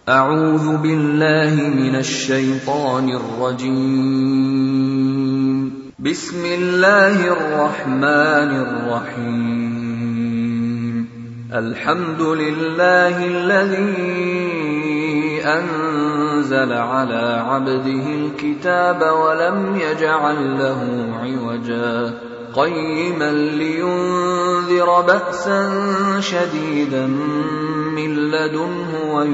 أعوذ بالله من الشيطان الرجيم. بسم الله الرحمن الرحيم. الحمد لله الذي أنزل على عبده الكتاب ولم يجعل له عوجا قيما لينذر بأسا شديدا من لدنه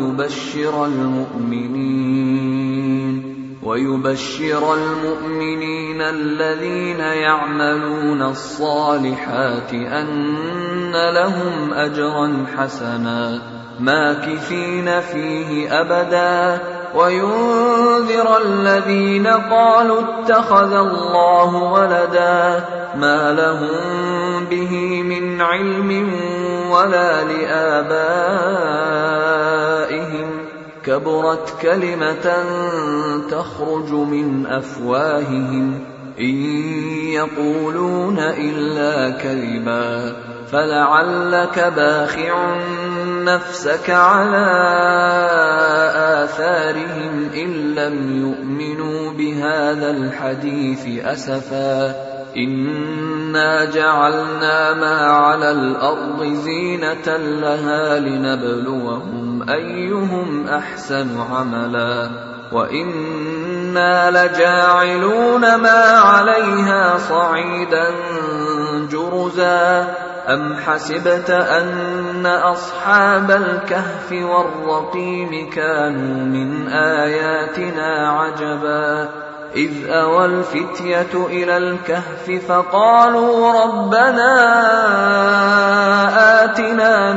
ويبشر المؤمنين الذين يعملون الصالحات أن لهم أجرا حسنا ماكثين فيه أبدا وينذر الذين قالوا اتخذ الله ولدا ما لهم به من علم ولا لآبائهم كبرت كلمة تخرج من أفواههم إن يقولون إلا كذبا فلعلك باخع نفسك على آثارهم إن لم يؤمنوا بهذا الحديث أسفا إنا جعلنا ما على الأرض زينة لها لنبلوهم أيهم أحسن عملا وإنا لجاعلون ما عليها صعيدا جرزا أم حسبت أن أصحاب الكهف والرقيم كانوا من آياتنا عجبا إذ أوى الفتية إلى الكهف فقالوا ربنا آتنا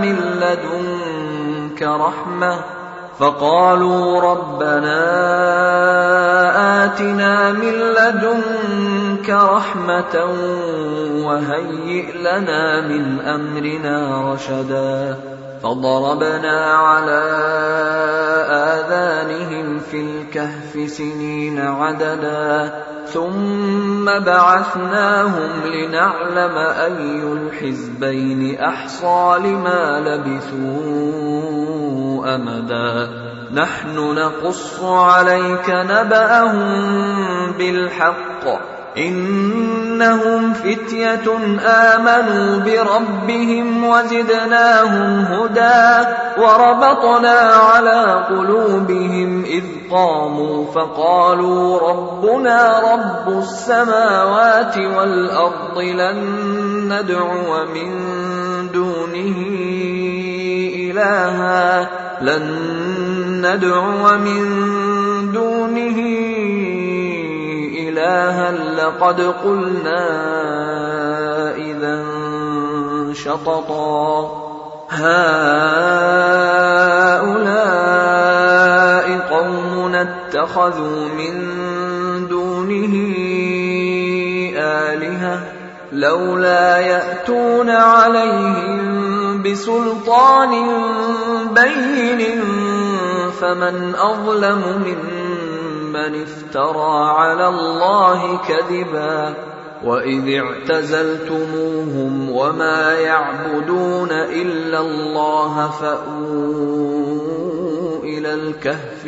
من لدنك رحمة وهيئ لنا من أمرنا رشدا فضربنا على آذانهم في الكهف سنين عددا ثم بعثناهم لنعلم أي الحزبين أحصى لما لبثوا أمدا نحن نقص عليك نبأهم بالحق إنهم فتية آمنوا بربهم وزدناهم هدى وربطنا على قلوبهم إذ قاموا فقالوا ربنا رب السماوات والأرض لن ندعو من دونه إلها لقد قلنا إذا شططا هؤلاء قومنا اتخذوا من دونه آلهة لولا يأتون عليهم بسلطان بين فمن أظلم ممن افترى على الله كذبا وإذ اعتزلتموهم وما يعبدون إلا الله فأووا إلى الكهف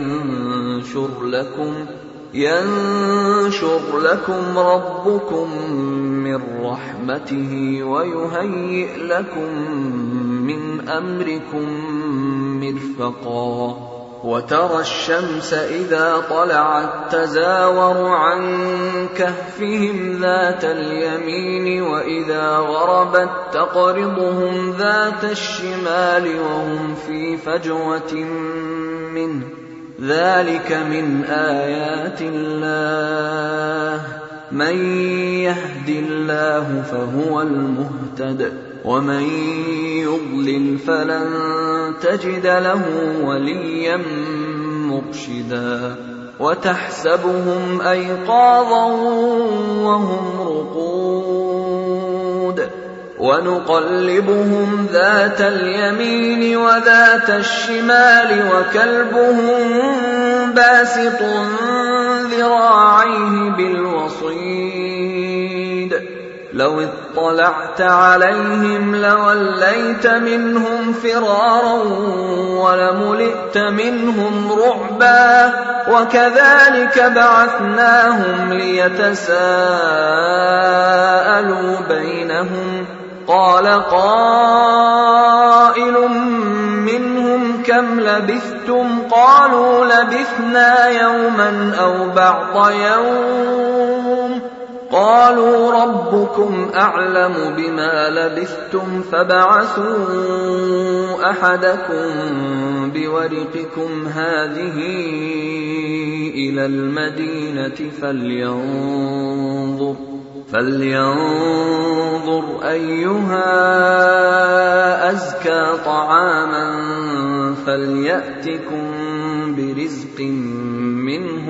ينشر لكم ربكم من رحمته ويهيئ لكم من أمركم مرفقا وترى الشمس إذا طلعت تزاور عن كهفهم ذات اليمين وإذا غربت تقرضهم ذات الشمال وهم في فجوة منه ذلك من آيات الله من يهد الله فهو المهتد ومن يضلل فلن تجد له وليا مرشدا وتحسبهم أيقاظا وهم رقود ونقلبهم ذات اليمين وذات الشمال وكلبهم باسط ذراعيه بالوصيد لو اطلعت عليهم لوليت منهم فرارا ولملئت منهم رعبا وكذلك بعثناهم ليتساءلوا بينهم قال قائل منهم كم لبثتم قالوا لبثنا يوما أو بعض يوم قالوا ربكم أعلم بما لبثتم فابعثوا أحدكم بورقكم هذه إلى المدينة فلينظر أيها أزكى طعاما فليأتكم برزق منه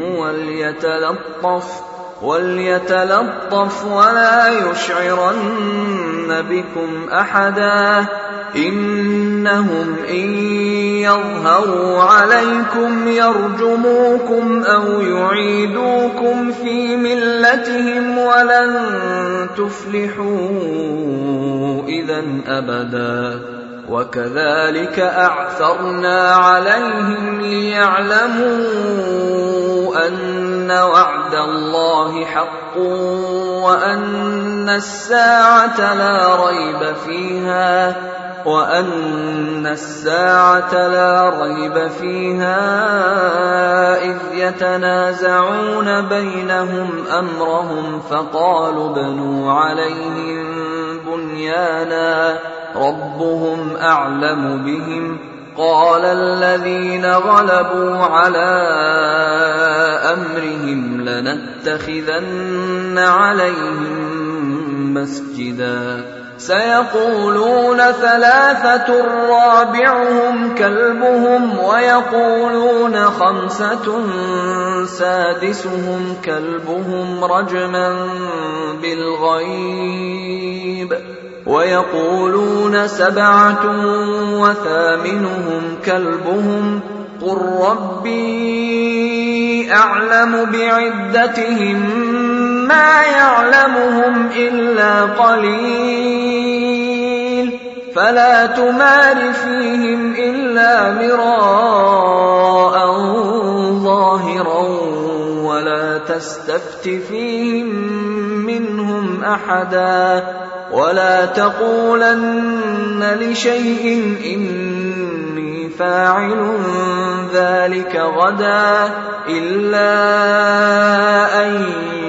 وليتلطف ولا يشعرن بكم أحدا إنهم إن يظهروا عليكم يرجموكم أو يعيدوكم في ملتهم ولن تفلحوا إذا أبدا وكذلك أعثرنا عليهم ليعلموا أن وعد الله حق وأن الساعة لا ريب فيها إذ يتنازعون بينهم أمرهم فقالوا ابنوا عليهم بنيانا ربهم أعلم بهم قال الذين غلبوا على أمرهم لنتخذن عليهم مسجدا سيقولون ثلاثة رابعهم كلبهم ويقولون خمسة سادسهم كلبهم رجما بالغيب ويقولون سبعة وثامنهم كلبهم قل ربي أعلم بعدتهم ما يعلمهم إلا قليل فلا تمار فيهم إلا مراء ظاهرا ولا تستفت فيهم منهم أحدا ولا تقولن لشيء إني فاعل ذلك غدا إلا أن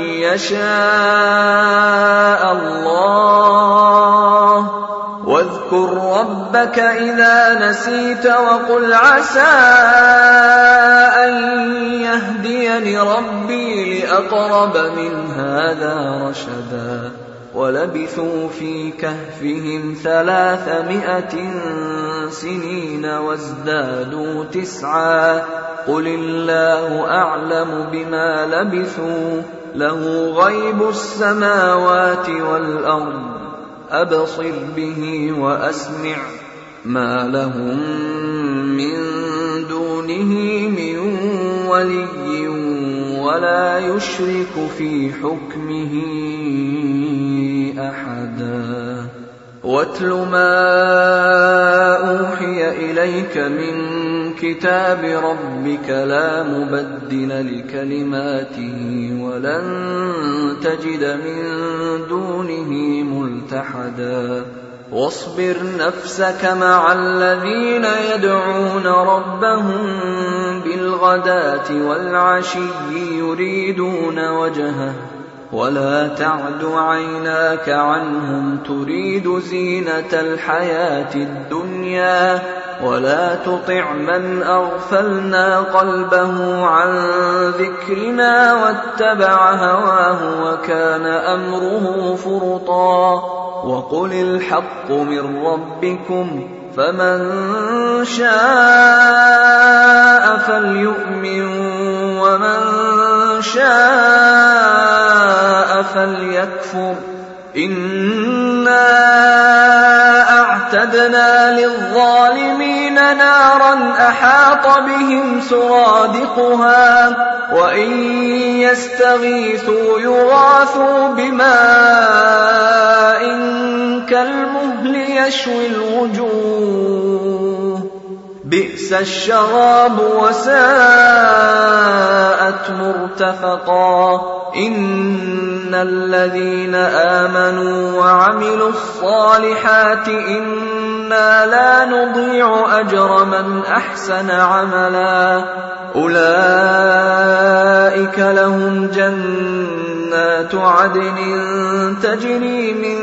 يشاء الله واذكر ربك إذا نسيت وقل عسى أن يهديني ربي لأقرب من هذا رشدا ولبثوا في كهفهم 300 سنين وازدادوا 9 قل الله أعلم بما لبثوا له غيب السماوات والأرض أبصر به وأسمع ما لهم من دونه من ولي ولا يشرك في حكمه أحدا واتل ما أوحي إليك من كتاب ربك لا مبدل لكلماته ولن تجد من دونه ملتحدا واصبر نفسك مع الذين يدعون ربهم بالغداة والعشي يريدون وجهه ولا تعد عيناك عنهم تريد زينة الحياة الدنيا ولا تطع من أغفلنا قلبه عن ذكرنا واتبع هواه وكان أمره فرطا وقل الحق من ربكم فمن شاء فليؤمن ومن شاء فليكفر إنا وأعتدنا للظالمين نارا أحاط بهم سرادقها وإن يستغيثوا يغاثوا بماء كالمهل يشوي الوجوه بئس الشراب وساءت مرتفقا إن الذين آمنوا وعملوا الصالحات إنا لا نضيع أجر من أحسن عملا أولئك لهم جنات عدن تجري من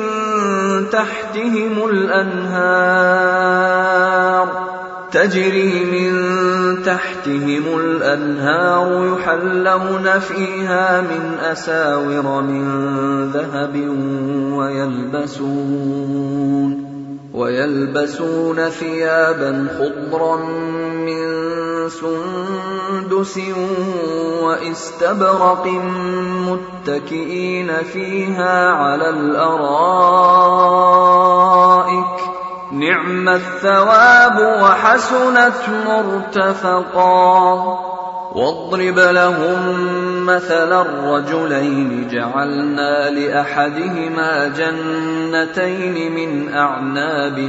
تحتهم الأنهار يحلون فيها من أساور من ذهب ويلبسون ثيابا خضرا من سندس واستبرق متكئين فيها على الأرائك نعم الثواب وحسنت مرتفقا واضرب لهم مثلا الرجلين جعلنا لأحدهما جنتين من أعناب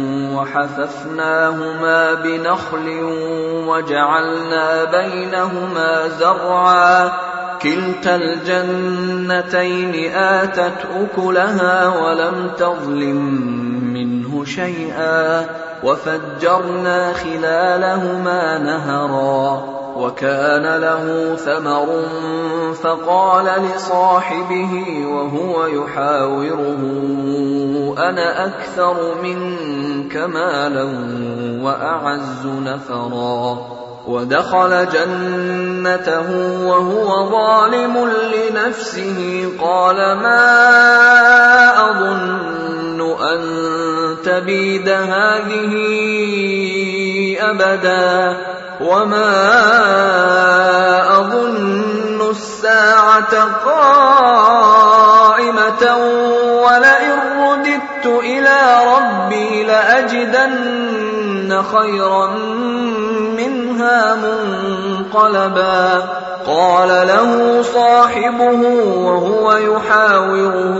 وحففناهما بنخل وجعلنا بينهما زرعا كلتا الجنتين آتت أكلها ولم تظلم منه شيئا وفجرنا خلالهما نهرا وكان له ثمر فقال لصاحبه وهو يحاوره أنا أكثر منك مالا وأعز نفرا ودخل جنته وهو ظالم لنفسه قال ما أظن أن تبيد هذه أبدا وما أظن الساعة قائمة ولئن رددت إلى ربي لأجدن خيرا منها منقلبا قال له صاحبه وهو يحاوره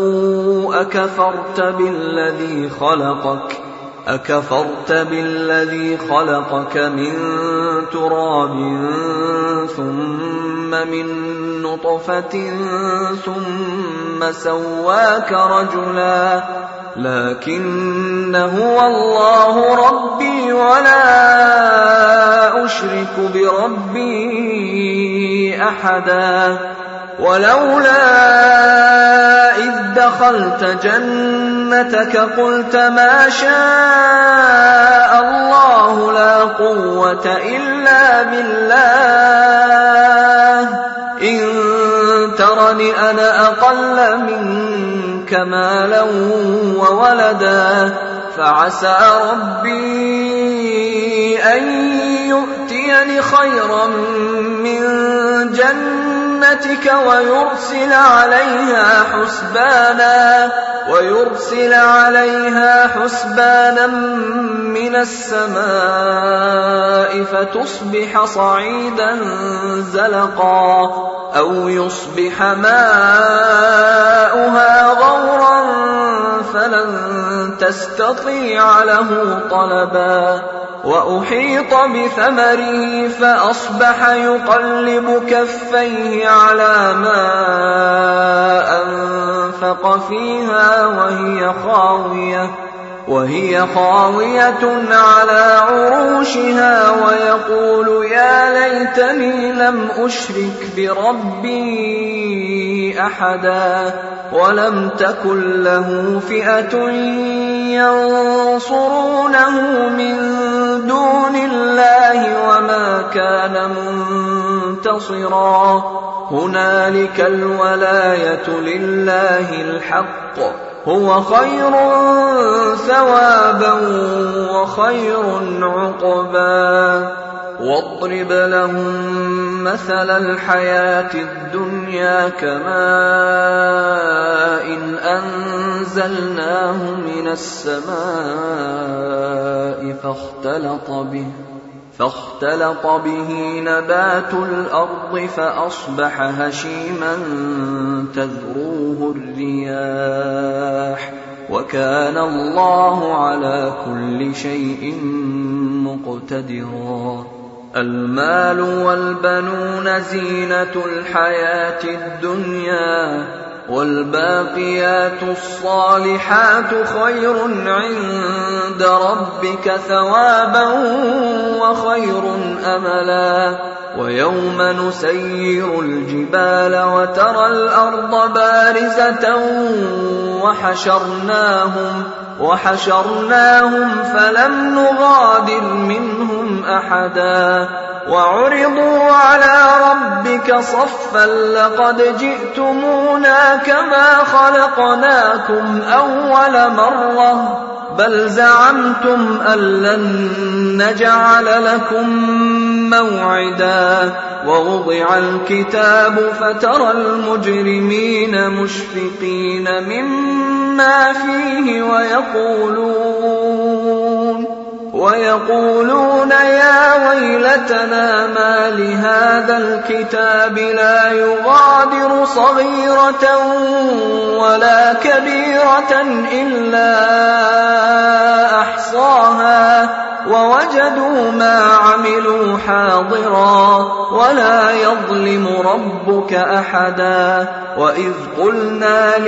أكفرت بالذي خلقك من تراب ثم من نطفة ثم سواك رجلا لكن هو الله ربي ولا أشرك بربي أحدا ولولا إذ دخلت جنتك قلت ما شاء الله لا قوة إلا بالله إن ترني أنا أقل منك مالا وولدا فعسى ربي أن يؤتيني خيرا من جنتك ويرسل عليها حسبانا من السماء فتصبح صعيدا زلقا أو يصبح ماؤها غورا فلن تستطيع له طلبا وأحيط بثمره فأصبح يقلب كفيه على ما أنفق فيها وهي خاوية على عروشها ويقول يا ليتني لم أشرك بربي أحدا ولم تكن له فئة ينصرونه من دون الله وما كان منتصرا هنالك الولاية لله الحق هو خير ثوابا وخير عقبا واضرب لهم مثل الحياة الدنيا كماء أنزلناه من السماء فاختلط به نبات الأرض فأصبح هشيما تذروه الرياح وكان الله على كل شيء مقتدرا. المال والبنون زينة الحياة الدنيا والباقيات الصالحات خير عند ربك ثوابا وخير أملا. ويوم نسير الجبال وترى الأرض بارزة وحشرناهم فلم نغادر منهم أحدا وعرضوا على ربك صفا لقد جئتمونا كما خلقناكم أول مرة بل زعمتم أن لن نجعل لكم موعدا. ووضع الكتاب فترى المجرمين مشفقين مما فيه ويقولون يا ويلتنا ما لهذا الكتاب لا يغادر صغيرة ولا كبيرة إلا أحصاها ووجدوا ما عملوا حاضرا ولا يظلم ربك أحدا. وإذ قلنا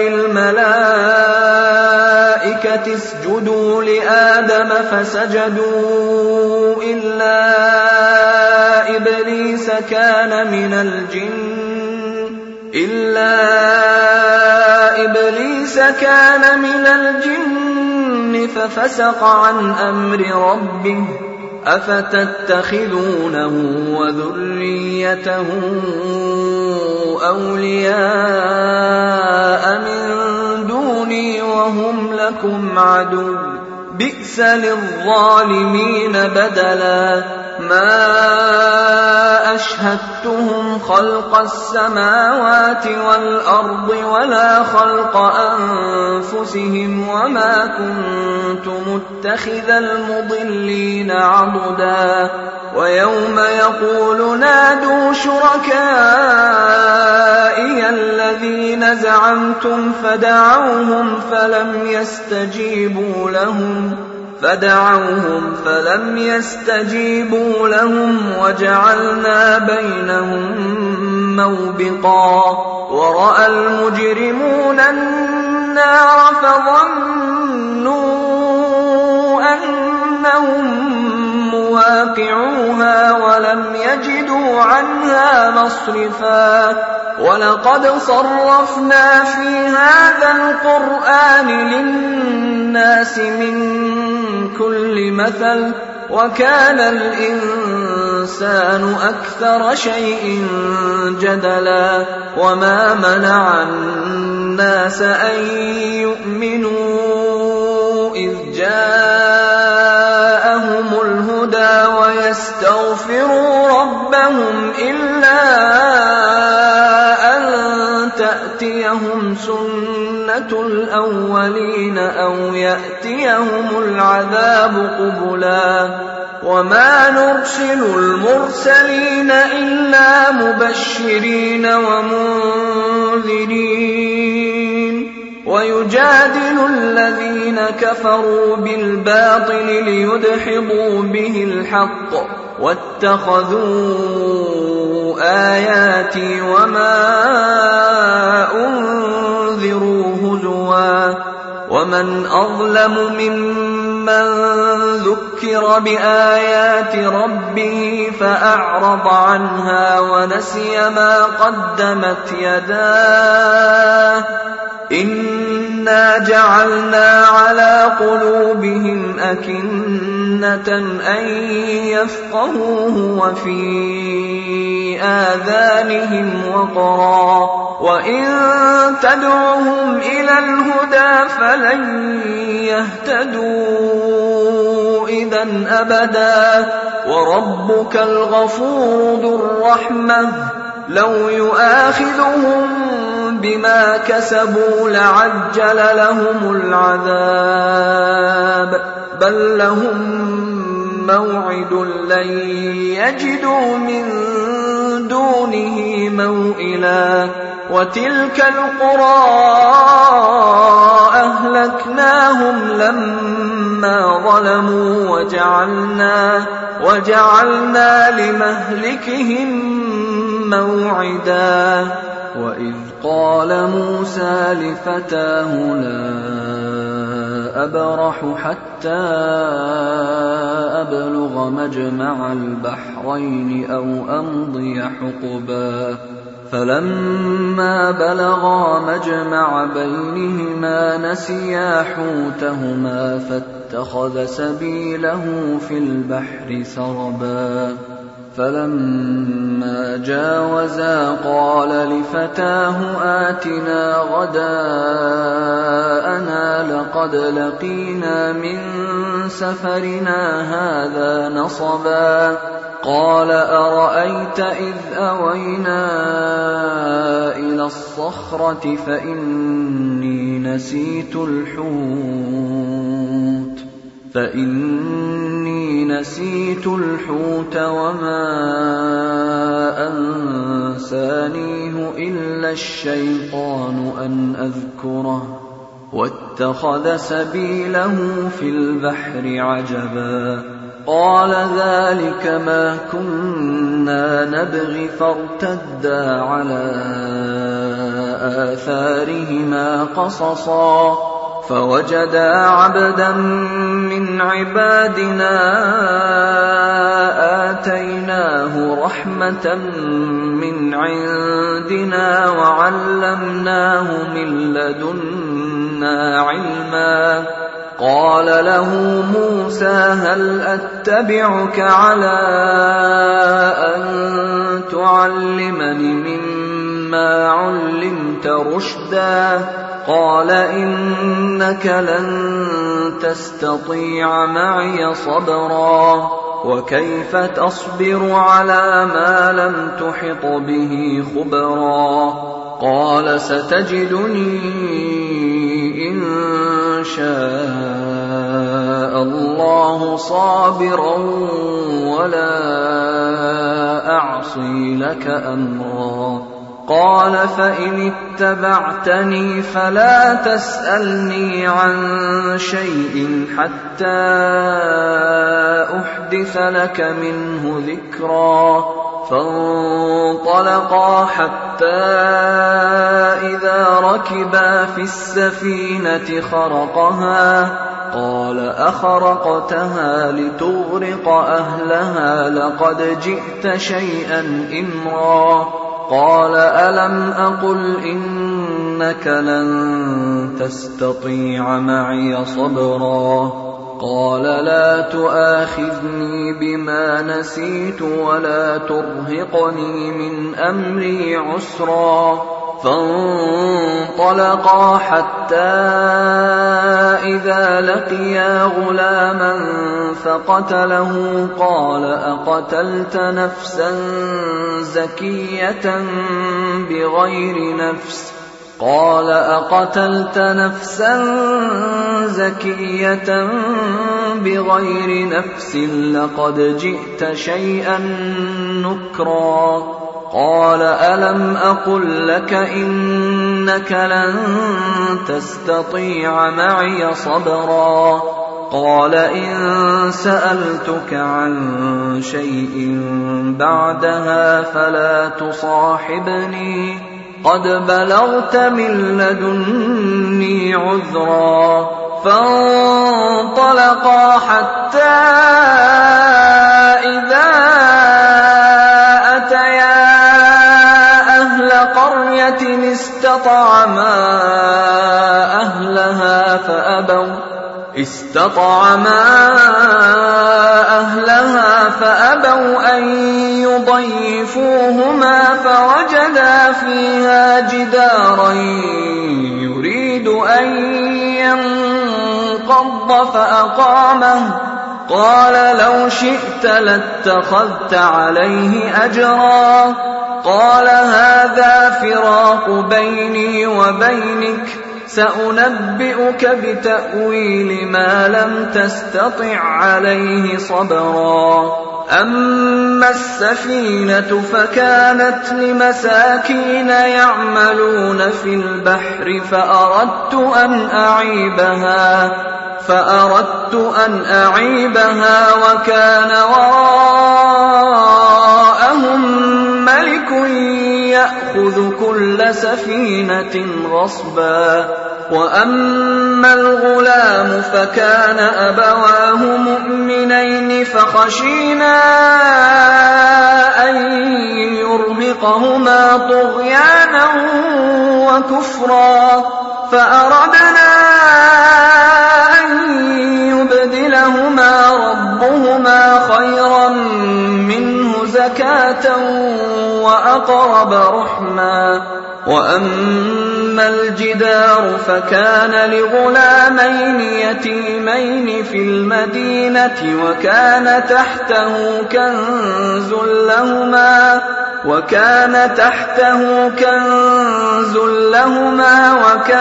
للملائكة اسجدوا لآدم فسجدوا إلا إبليس كان من الجن ففسق عن أمر ربه أفتتخذونه وذريته أولياء من دوني وهم لكم عدو بئس للظالمين بدلا. ما أشهدتهم خلق السماوات والأرض ولا خلق أنفسهم وما كنت متخذ المضلين عضدا. ويوم يقول نادوا شركائي الذين زعمتم فدعوهم فلم يستجيبوا لهم وجعلنا بينهم موبقا. ورأى المجرمون النار فظنوا أنهم مواقعوها ولم يجدوا عنها مصرفا. ولقد صرفنا في هذا القرآن للناس من كل مثل وكان الإنسان أكثر شيء جدلا. وما منع الناس أن يؤمنوا إذ جاءهم الهدى ويستغفروا ربهم إلا أن تأتيهم سنة الأولين أو يأتيهم العذاب قبلا. وما نرسل المرسلين إلا مبشرين ومنذرين ويجادل الذين كفروا بالباطل ليدحضوا به الحق واتخذوا آياتي وما أنذروا هزوا. ومن أظلم ممن ذكر بآيات ربه فأعرض عنها ونسي ما قدمت يداه إنا جعلنا على قلوبهم أكنة أن يفقهوه وفي آذانهم وقرا وإن تدعوهم إلى الهدى فلن يهتدوا إذًا أبدا. وربك الغفور ذو الرحمة لو يؤاخذهم بما كسبوا لعجل لهم العذاب بل لهم موعد لن يجدوا من دونه موئلا. وتلك القرى أهلكناهم لما ظلموا وجعلنا لمهلكهم موعدا. وإذ قال موسى لفتاه لا أبرح حتى أبلغ مجمع البحرين أو أمضي حقبا فلما بلغا مجمع بينهما نسيا حوتهما فاتخذ سبيله في البحر سربا. فلما جاوزا قال لفتاه آتنا غداءنا لقد لقينا من سفرنا هذا نصبا. قال أرأيت إذ أوينا إلى الصخرة فإني نسيت الحوت وما أنسانيه إلا الشيطان أن أذكره واتخذ سبيله في البحر عجبا. قال ذلك ما كنا نبغي فارتدا على آثارهما قصصا فوجدا عبدا من عبادنا آتيناه رحمة من عندنا وعلمناه من لدنا علما. قال له موسى هل أتبعك على أن تعلمني مما علمت رشدا؟ قال إنك لن تستطيع معي صبرا وكيف تصبر على ما لم تحط به خبرا. قال ستجدني إن شاء الله صابرا ولا أعصي لك أمرا. قال فإن اتبعتني فلا تسألني عن شيء حتى أحدث لك منه ذكرا. فانطلقا حتى إذا ركبا في السفينة خرقها قال أخرقتها لتغرق أهلها لقد جئت شيئا إمرا. قال ألم أقل إنك لن تستطيع معي صبرا. قال لا تؤاخذني بما نسيت ولا ترهقني من أمري عسرا. فانطلقا حتى إذا لقيا غلاما فقتله قال أقتلت نفسا زكية بغير نفس لقد جئت شيئا نكرا. قال ألم أقل لك إنك لن تستطيع معي صبرا. قال إن سألتك عن شيء بعدها فلا تصاحبني قد بلغت من لدني عذرا. فانطلقا حتى إذا أتيا أهل قرية استطعما أهلها فأبوا أن يضيفوهما فوجدا فيها جدارا يريد أن ينقض فأقامه. قال لو شئت لاتخذت عليه أجرا قال هذا فراق بيني وبينك سأنبئك بتأويل ما لم تستطع عليه صبرا أما السفينة فكانت لمساكين يعملون في البحر فأردت أن أعيبها وكان وراءهم ملك يأخذ كل سفينة غصبا وأما الغلام فكان أبواه مؤمنين فخشينا أن يرهقهما طغيانا وكفرا فأردنا أن يبدلهما ربهما خيرا منه زكاة وأقرب رحما وأما الجدار فكان لغلامين يتيمين في المدينة وكان تحته كنز لهما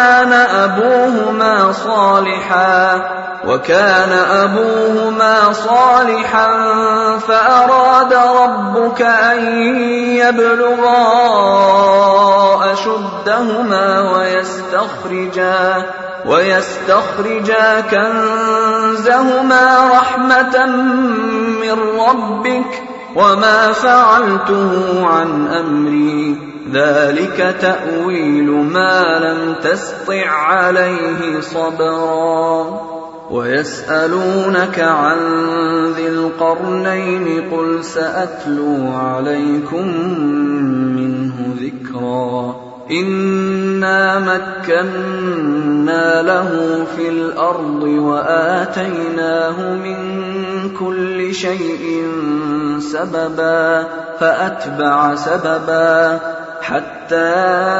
وكان أبوهما صالحا فأراد ربك أن يبلغا أشدهما ويستخرجا كنزهما رحمة من ربك وما فعلته عن أمري ذلك تأويل ما لم تسطع عليه صبرا ويسألونك عن ذي القرنين قل سأتلو عليكم منه ذكرا إنا مكنا له في الأرض وآتيناه من كل شيء سببا فأتبع سببا حتى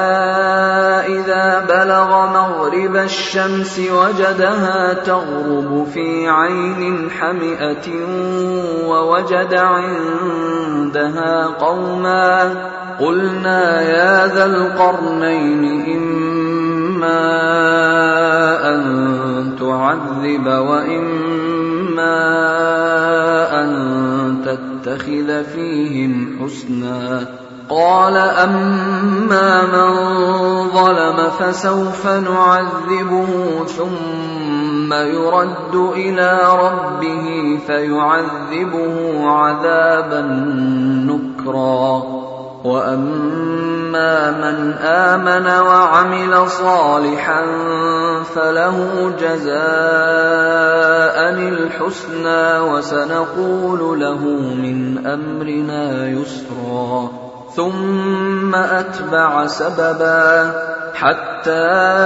إذا بلغ مغرب الشمس وجدها تغرب في عين حمئة ووجد عندها قوما قلنا يا ذا القرنين إما أن تعذب وإما أن تتخذ فيهم حسنا قال أما من ظلم فسوف نعذبه ثم يرد إلى ربه فيعذبه عذابا نكرا وأما من آمن وعمل صالحا فله جزاء الحسنى وسنقول له من أمرنا يسرا ثم أتبع سببا حتى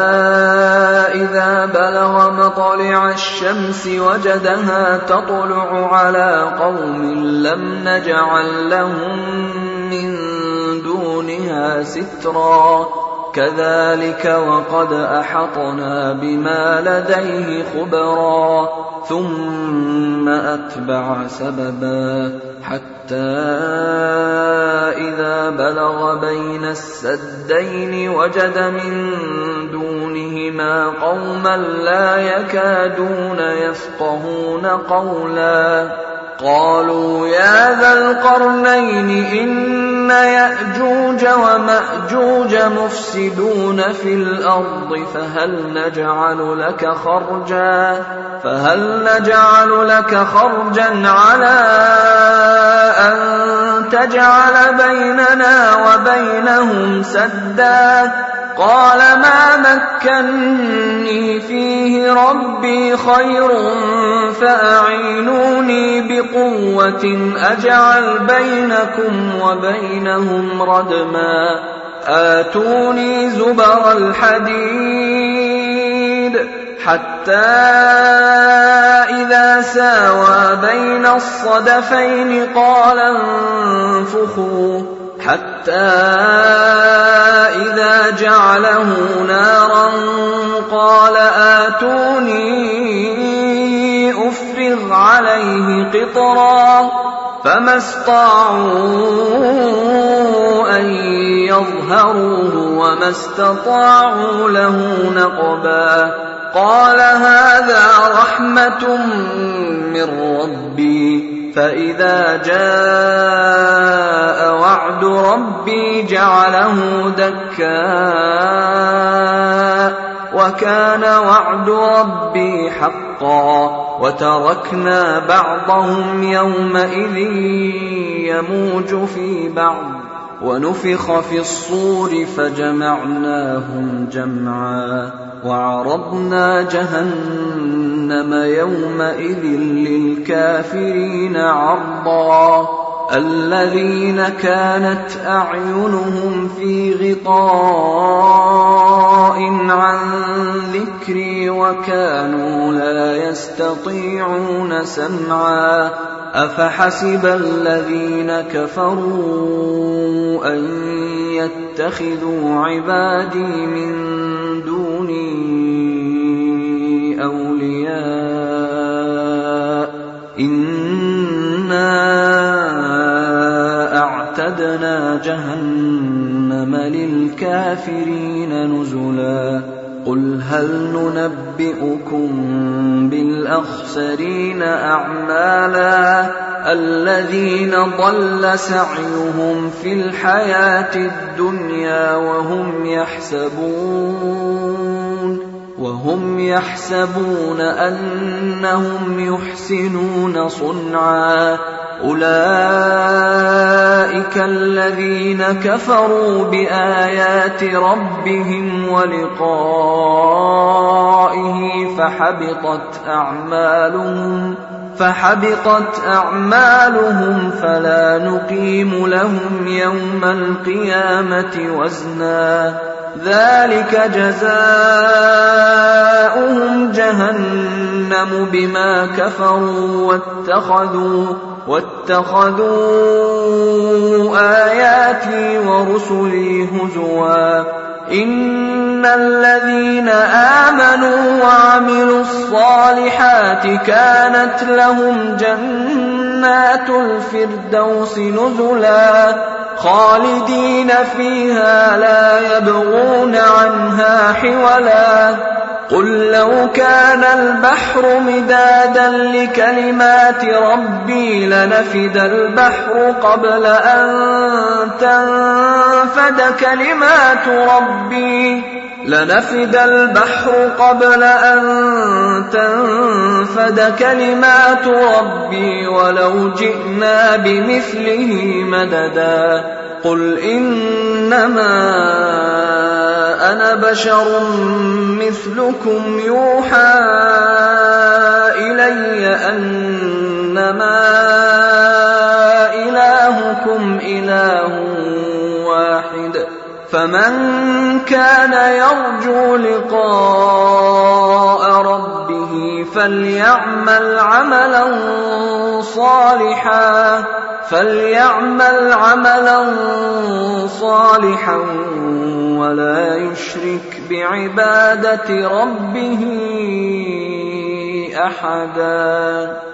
إذا بلغ مطلع الشمس وجدها تطلع على قوم لم نجعل لهم من دونها سترا كذلك وقد أحطنا بما لديه خبرا ثم أتبع سببا حتى إذا بلغ بين السدين وجد من دونهما قوما لا يكادون يفقهون قولا قالوا يا ذا القرنين إن يأجوج ومأجوج مفسدون في الأرض فهل نجعل لك خرجا على أن تجعل بيننا وبينهم سدا قال ما مكني فيه ربي خير فأعينوني بقوة أجعل بينكم وبينهم ردما آتوني زبر الحديد حتى إذا ساوى بين الصدفين قال انفخوا حتى إذا جعله نارا قال آتوني أفرغ فافرغ عليه قطرا فما استطاعوا أن يظهروه وما استطاعوا له نقبا قال هذا رحمة من ربي فإذا جاء وعد ربي جعله دكا وكان وعد ربي حقا وتركنا بعضهم يومئذ يموج في بعض ونفخ في الصور فجمعناهم جمعا وعرضنا جهنم يومئذ للكافرين عرضا الذين كانت أعينهم في غطاء عن ذكري وكانوا لا يستطيعون سمعا أفحسب الذين كفروا أن يتخذوا عبادي من دوني أولياء إنا أعتدنا جهنم للكافرين نزلا قل هل ننبئكم بالأخسرين أعمالا الذين ضل سعيهم في الحياة الدنيا وهم يحسبون أنهم يحسنون صنعا أولئك الذين كفروا بآيات ربهم ولقائه فحبطت أعمالهم فلا نقيم لهم يوم القيامة وزنا ذلك جزاؤهم جهنم بما كفروا واتخذوا آياتي ورسلي هزوا إن الذين آمنوا وعملوا الصالحات كانت لهم جنات الفردوس نزلا خالدين فيها لا يبغون عنها حولا قل لو كان البحر مدادا لكلمات ربي لنفد البحر قبل أن تنفد كلمات ربي ولو جئنا بمثله مددا قل إنما أنا بشر مثلكم يوحى إلي أنما إلهكم إله واحد فمن كان يرجو لقاء ربه فليعمل عملا صالحا ولا يشرك بعبادة ربه أحدا.